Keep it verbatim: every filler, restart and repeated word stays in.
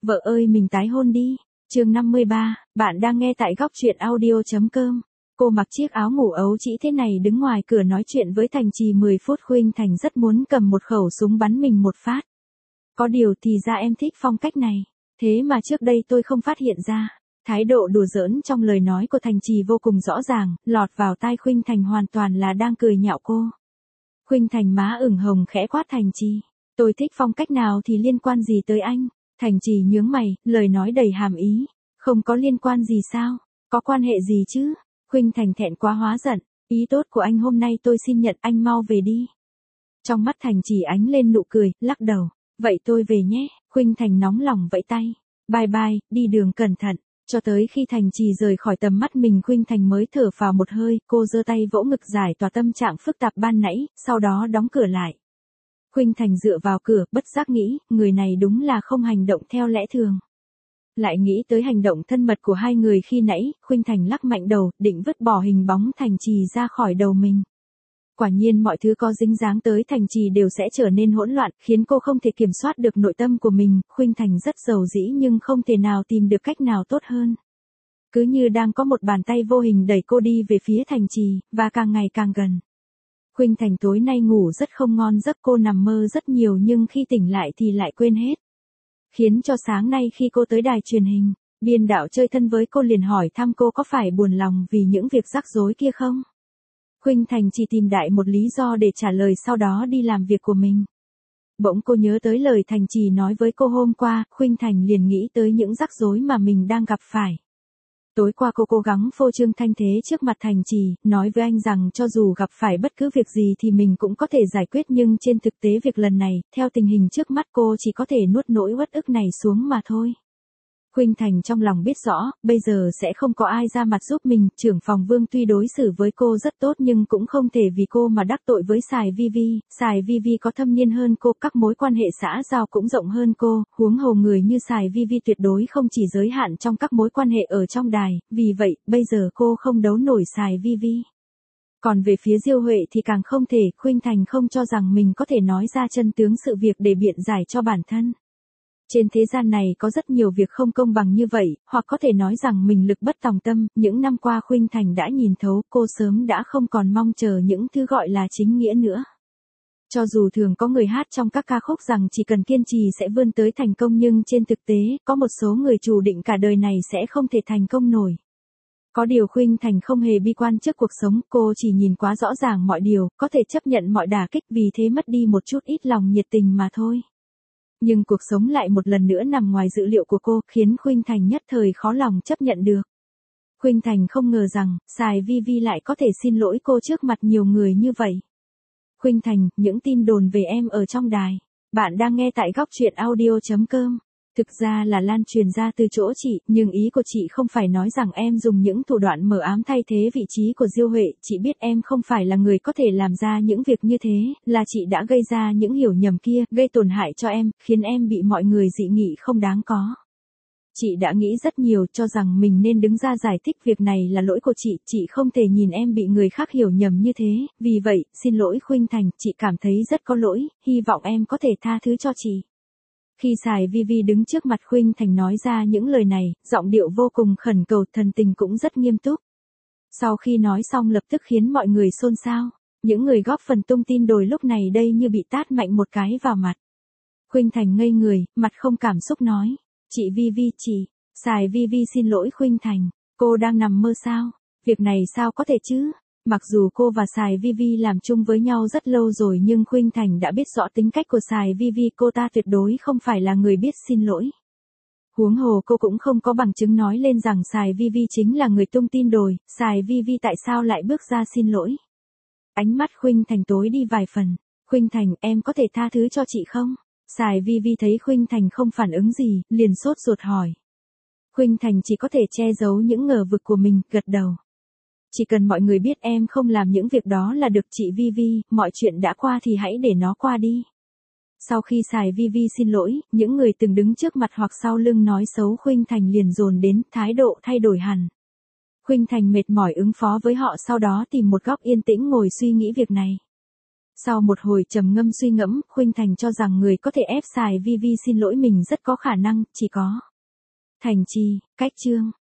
Vợ ơi mình tái hôn đi. Chương năm mươi ba, bạn đang nghe tại góc truyện audio chấm com. Cô mặc chiếc áo ngủ ấu trĩ thế này đứng ngoài cửa nói chuyện với Thành Trì mười phút. Khuynh Thành rất muốn cầm một khẩu súng bắn mình một phát. Có điều thì ra em thích phong cách này, thế mà trước đây tôi không phát hiện ra. Thái độ đùa giỡn trong lời nói của Thành Trì vô cùng rõ ràng, lọt vào tai Khuynh Thành hoàn toàn là đang cười nhạo cô. Khuynh Thành má ửng hồng khẽ quát Thành Trì, tôi thích phong cách nào thì liên quan gì tới anh? Thành Trì nhướng mày, lời nói đầy hàm ý, không có liên quan gì sao, có quan hệ gì chứ? Khuynh Thành thẹn quá hóa giận, ý tốt của anh hôm nay tôi xin nhận, anh mau về đi. Trong mắt Thành Trì ánh lên nụ cười, lắc đầu, vậy tôi về nhé. Khuynh Thành nóng lòng vẫy tay, bye bye, đi đường cẩn thận. Cho tới khi Thành Trì rời khỏi tầm mắt mình, Khuynh Thành mới thở phào một hơi, cô giơ tay vỗ ngực giải tỏa tâm trạng phức tạp ban nãy, sau đó đóng cửa lại. Khuynh Thành dựa vào cửa, bất giác nghĩ, người này đúng là không hành động theo lẽ thường. Lại nghĩ tới hành động thân mật của hai người khi nãy, Khuynh Thành lắc mạnh đầu, định vứt bỏ hình bóng Thành Trì ra khỏi đầu mình. Quả nhiên mọi thứ có dính dáng tới Thành Trì đều sẽ trở nên hỗn loạn, khiến cô không thể kiểm soát được nội tâm của mình. Khuynh Thành rất giàu dĩ nhưng không thể nào tìm được cách nào tốt hơn. Cứ như đang có một bàn tay vô hình đẩy cô đi về phía Thành Trì, và càng ngày càng gần. Khuynh Thành tối nay ngủ rất không ngon giấc, cô nằm mơ rất nhiều nhưng khi tỉnh lại thì lại quên hết. Khiến cho sáng nay khi cô tới đài truyền hình, biên đạo chơi thân với cô liền hỏi thăm cô có phải buồn lòng vì những việc rắc rối kia không. Khuynh Thành chỉ tìm đại một lý do để trả lời, sau đó đi làm việc của mình. Bỗng cô nhớ tới lời Thành Trì nói với cô hôm qua, Khuynh Thành liền nghĩ tới những rắc rối mà mình đang gặp phải. Tối qua cô cố gắng phô trương thanh thế trước mặt Thành Trì, nói với anh rằng cho dù gặp phải bất cứ việc gì thì mình cũng có thể giải quyết, nhưng trên thực tế việc lần này, theo tình hình trước mắt cô chỉ có thể nuốt nỗi uất ức này xuống mà thôi. Khuynh Thành trong lòng biết rõ, bây giờ sẽ không có ai ra mặt giúp mình, trưởng phòng Vương tuy đối xử với cô rất tốt nhưng cũng không thể vì cô mà đắc tội với Sài Vi Vi. Sài Vi Vi có thâm niên hơn cô, các mối quan hệ xã giao cũng rộng hơn cô, huống hồ người như Sài Vi Vi tuyệt đối không chỉ giới hạn trong các mối quan hệ ở trong đài, vì vậy, bây giờ cô không đấu nổi Sài Vi Vi. Còn về phía Diêu Huệ thì càng không thể, Khuynh Thành không cho rằng mình có thể nói ra chân tướng sự việc để biện giải cho bản thân. Trên thế gian này có rất nhiều việc không công bằng như vậy, hoặc có thể nói rằng mình lực bất tòng tâm, những năm qua Khuynh Thành đã nhìn thấu, cô sớm đã không còn mong chờ những thứ gọi là chính nghĩa nữa. Cho dù thường có người hát trong các ca khúc rằng chỉ cần kiên trì sẽ vươn tới thành công, nhưng trên thực tế, có một số người chủ định cả đời này sẽ không thể thành công nổi. Có điều Khuynh Thành không hề bi quan trước cuộc sống, cô chỉ nhìn quá rõ ràng mọi điều, có thể chấp nhận mọi đả kích, vì thế mất đi một chút ít lòng nhiệt tình mà thôi. Nhưng cuộc sống lại một lần nữa nằm ngoài dự liệu của cô, khiến Khuynh Thành nhất thời khó lòng chấp nhận được. Khuynh Thành không ngờ rằng, Sài Vi Vi lại có thể xin lỗi cô trước mặt nhiều người như vậy. Khuynh Thành, những tin đồn về em ở trong đài. Bạn đang nghe tại góc truyện audio chấm com. Thực ra là lan truyền ra từ chỗ chị, nhưng ý của chị không phải nói rằng em dùng những thủ đoạn mờ ám thay thế vị trí của Diêu Huệ, chị biết em không phải là người có thể làm ra những việc như thế, là chị đã gây ra những hiểu nhầm kia, gây tổn hại cho em, khiến em bị mọi người dị nghị không đáng có. Chị đã nghĩ rất nhiều, cho rằng mình nên đứng ra giải thích việc này là lỗi của chị, chị không thể nhìn em bị người khác hiểu nhầm như thế, vì vậy, xin lỗi Khuynh Thành, chị cảm thấy rất có lỗi, hy vọng em có thể tha thứ cho chị. Khi Sài Vi Vi đứng trước mặt Khuynh Thành nói ra những lời này, giọng điệu vô cùng khẩn cầu, thần tình cũng rất nghiêm túc. Sau khi nói xong lập tức khiến mọi người xôn xao, những người góp phần tung tin đồn lúc này đây như bị tát mạnh một cái vào mặt. Khuynh Thành ngây người, mặt không cảm xúc nói, chị Vi Vi, chị, Sài Vi Vi xin lỗi Khuynh Thành, cô đang nằm mơ sao, việc này sao có thể chứ? Mặc dù cô và Sài Vi Vi làm chung với nhau rất lâu rồi nhưng Khuynh Thành đã biết rõ tính cách của Sài Vi Vi, cô ta tuyệt đối không phải là người biết xin lỗi. Huống hồ cô cũng không có bằng chứng nói lên rằng Sài Vi Vi chính là người tung tin đồn, Sài Vi Vi tại sao lại bước ra xin lỗi? Ánh mắt Khuynh Thành tối đi vài phần, Khuynh Thành, em có thể tha thứ cho chị không? Sài Vi Vi thấy Khuynh Thành không phản ứng gì, liền sốt ruột hỏi. Khuynh Thành chỉ có thể che giấu những ngờ vực của mình, gật đầu. Chỉ cần mọi người biết em không làm những việc đó là được chị Vi Vi, mọi chuyện đã qua thì hãy để nó qua đi. Sau khi Sài Vi Vi xin lỗi, những người từng đứng trước mặt hoặc sau lưng nói xấu Khuynh Thành liền dồn đến, thái độ thay đổi hẳn. Khuynh Thành mệt mỏi ứng phó với họ, sau đó tìm một góc yên tĩnh ngồi suy nghĩ việc này. Sau một hồi trầm ngâm suy ngẫm, Khuynh Thành cho rằng người có thể ép xài Vi Vi xin lỗi mình rất có khả năng, chỉ có Thành Trì, cách Trương.